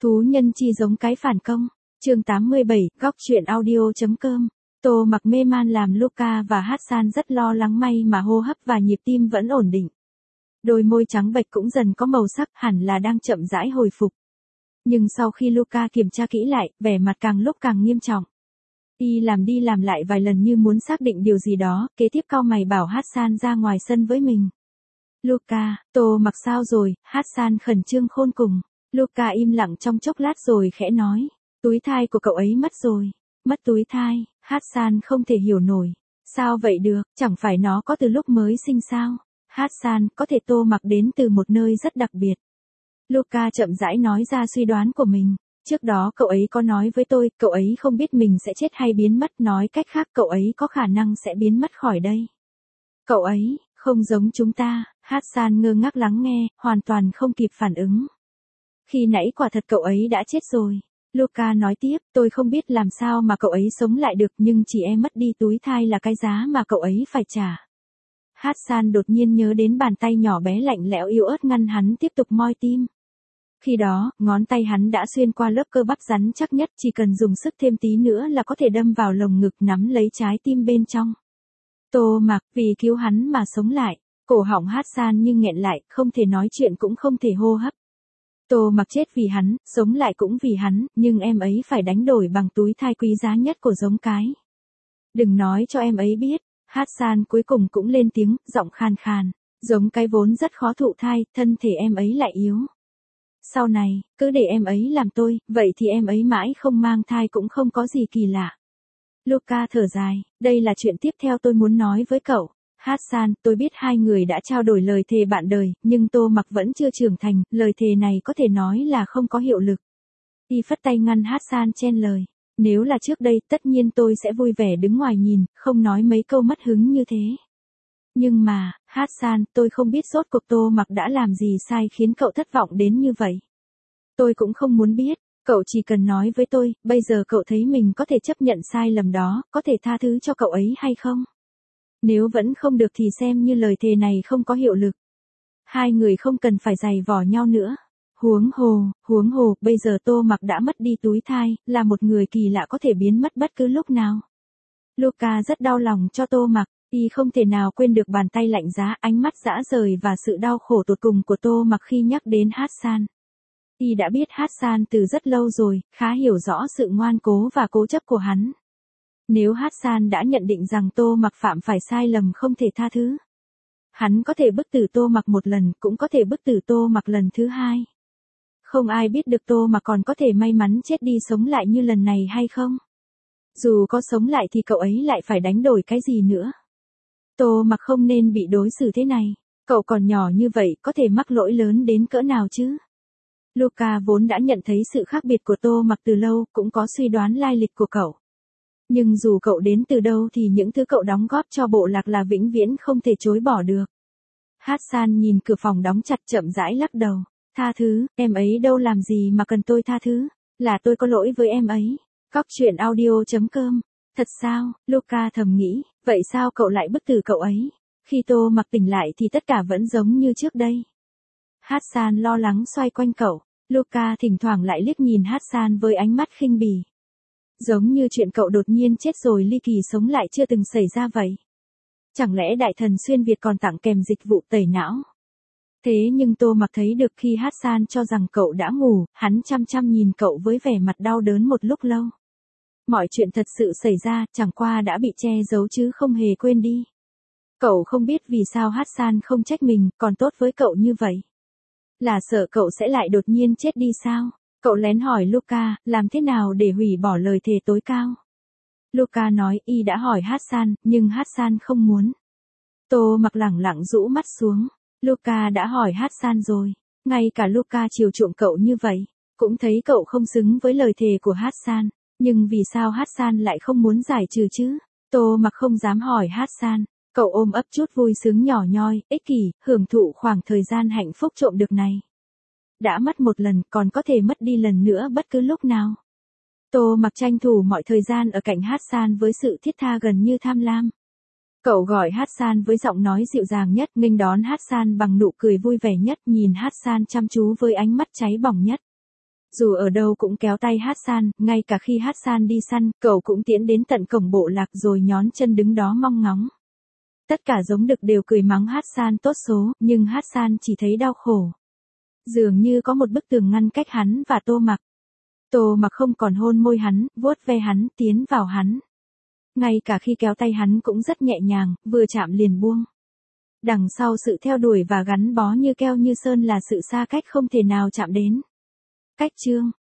Thú nhân chi giống cái phản công. Chương 87, góc truyện audio.com. Tô Mặc mê man làm Luca và Hassan rất lo lắng, may mà hô hấp và nhịp tim vẫn ổn định. Đôi môi trắng bệch cũng dần có màu sắc, hẳn là đang chậm rãi hồi phục. Nhưng sau khi Luca kiểm tra kỹ lại, vẻ mặt càng lúc càng nghiêm trọng. Y đi làm lại vài lần như muốn xác định điều gì đó, kế tiếp cau mày bảo Hassan ra ngoài sân với mình. Luca, Tô Mặc sao rồi? Hassan khẩn trương khôn cùng. Luca im lặng trong chốc lát rồi khẽ nói, túi thai của cậu ấy mất rồi. Mất túi thai? Hassan không thể hiểu nổi. Sao vậy được, chẳng phải nó có từ lúc mới sinh sao? Hassan, có thể Tô Mặc đến từ một nơi rất đặc biệt. Luca chậm rãi nói ra suy đoán của mình. Trước đó cậu ấy có nói với tôi, cậu ấy không biết mình sẽ chết hay biến mất, nói cách khác cậu ấy có khả năng sẽ biến mất khỏi đây. Cậu ấy, không giống chúng ta. Hassan ngơ ngác lắng nghe, hoàn toàn không kịp phản ứng. Khi nãy quả thật cậu ấy đã chết rồi. Luca nói tiếp, tôi không biết làm sao mà cậu ấy sống lại được, nhưng chỉ e mất đi túi thai là cái giá mà cậu ấy phải trả. Hassan đột nhiên nhớ đến bàn tay nhỏ bé lạnh lẽo yếu ớt ngăn hắn tiếp tục moi tim. Khi đó, ngón tay hắn đã xuyên qua lớp cơ bắp rắn chắc nhất, chỉ cần dùng sức thêm tí nữa là có thể đâm vào lồng ngực nắm lấy trái tim bên trong. Tô Mặc, vì cứu hắn mà sống lại. Cổ họng Hassan nhưng nghẹn lại, không thể nói chuyện cũng không thể hô hấp. Tô Mặc chết vì hắn, sống lại cũng vì hắn, nhưng em ấy phải đánh đổi bằng túi thai quý giá nhất của giống cái. Đừng nói cho em ấy biết. Hassan cuối cùng cũng lên tiếng, giọng khan khan. Giống cái vốn rất khó thụ thai, thân thể em ấy lại yếu. Sau này, cứ để em ấy làm tôi, vậy thì em ấy mãi không mang thai cũng không có gì kỳ lạ. Luca thở dài, đây là chuyện tiếp theo tôi muốn nói với cậu. Hassan, tôi biết hai người đã trao đổi lời thề bạn đời, nhưng Tô Mặc vẫn chưa trưởng thành, lời thề này có thể nói là không có hiệu lực. Y phất tay ngăn Hassan chen lời. Nếu là trước đây, tất nhiên tôi sẽ vui vẻ đứng ngoài nhìn, không nói mấy câu mất hứng như thế. Nhưng mà, Hassan, tôi không biết rốt cuộc Tô Mặc đã làm gì sai khiến cậu thất vọng đến như vậy. Tôi cũng không muốn biết, cậu chỉ cần nói với tôi, bây giờ cậu thấy mình có thể chấp nhận sai lầm đó, có thể tha thứ cho cậu ấy hay không? Nếu vẫn không được thì xem như lời thề này không có hiệu lực. Hai người không cần phải giày vò nhau nữa. Huống hồ, bây giờ Tô Mặc đã mất đi túi thai, là một người kỳ lạ có thể biến mất bất cứ lúc nào. Luca rất đau lòng cho Tô Mặc, y không thể nào quên được bàn tay lạnh giá, ánh mắt rã rời và sự đau khổ tột cùng của Tô Mặc khi nhắc đến Hassan. Y đã biết Hassan từ rất lâu rồi, khá hiểu rõ sự ngoan cố và cố chấp của hắn. Nếu Hassan đã nhận định rằng Tô Mặc phạm phải sai lầm không thể tha thứ, hắn có thể bức tử Tô Mặc một lần, cũng có thể bức tử Tô Mặc lần thứ hai. Không ai biết được Tô Mặc còn có thể may mắn chết đi sống lại như lần này hay không. Dù có sống lại thì cậu ấy lại phải đánh đổi cái gì nữa. Tô Mặc không nên bị đối xử thế này. Cậu còn nhỏ như vậy, có thể mắc lỗi lớn đến cỡ nào chứ? Luca vốn đã nhận thấy sự khác biệt của Tô Mặc từ lâu, cũng có suy đoán lai lịch của cậu. Nhưng dù cậu đến từ đâu thì những thứ cậu đóng góp cho bộ lạc là vĩnh viễn không thể chối bỏ được. Hassan nhìn cửa phòng đóng chặt chậm rãi lắc đầu. Tha thứ, em ấy đâu làm gì mà cần tôi tha thứ, là tôi có lỗi với em ấy. Góc truyện audio.com. Thật sao? Luca thầm nghĩ, vậy sao cậu lại bức tử cậu ấy? Khi Tô Mặc tỉnh lại thì tất cả vẫn giống như trước đây. Hassan lo lắng xoay quanh cậu. Luca thỉnh thoảng lại liếc nhìn Hassan với ánh mắt khinh bỉ. Giống như chuyện cậu đột nhiên chết rồi ly kỳ sống lại chưa từng xảy ra vậy. Chẳng lẽ đại thần xuyên Việt còn tặng kèm dịch vụ tẩy não? Thế nhưng Tô Mặc thấy được khi Hassan cho rằng cậu đã ngủ, hắn chăm chăm nhìn cậu với vẻ mặt đau đớn một lúc lâu. Mọi chuyện thật sự xảy ra, chẳng qua đã bị che giấu chứ không hề quên đi. Cậu không biết vì sao Hassan không trách mình, còn tốt với cậu như vậy. Là sợ cậu sẽ lại đột nhiên chết đi sao? Cậu lén hỏi Luca, làm thế nào để hủy bỏ lời thề tối cao? Luca nói y đã hỏi Hassan, nhưng Hassan không muốn. Tô Mặc lẳng lặng rũ mắt xuống. Luca đã hỏi Hassan rồi. Ngay cả Luca chiều chuộng cậu như vậy, cũng thấy cậu không xứng với lời thề của Hassan. Nhưng vì sao Hassan lại không muốn giải trừ chứ? Tô Mặc không dám hỏi Hassan. Cậu ôm ấp chút vui sướng nhỏ nhoi, ích kỷ, hưởng thụ khoảng thời gian hạnh phúc trộm được này. Đã mất một lần, còn có thể mất đi lần nữa bất cứ lúc nào. Tô Mặc tranh thủ mọi thời gian ở cạnh Hassan với sự thiết tha gần như tham lam. Cậu gọi Hassan với giọng nói dịu dàng nhất, nghênh đón Hassan bằng nụ cười vui vẻ nhất, nhìn Hassan chăm chú với ánh mắt cháy bỏng nhất. Dù ở đâu cũng kéo tay Hassan, ngay cả khi Hassan đi săn, cậu cũng tiến đến tận cổng bộ lạc rồi nhón chân đứng đó mong ngóng. Tất cả giống đực đều cười mắng Hassan tốt số, nhưng Hassan chỉ thấy đau khổ. Dường như có một bức tường ngăn cách hắn và Tô Mặc. Tô Mặc không còn hôn môi hắn, vuốt ve hắn, tiến vào hắn. Ngay cả khi kéo tay hắn cũng rất nhẹ nhàng, vừa chạm liền buông. Đằng sau sự theo đuổi và gắn bó như keo như sơn là sự xa cách không thể nào chạm đến. Cách chương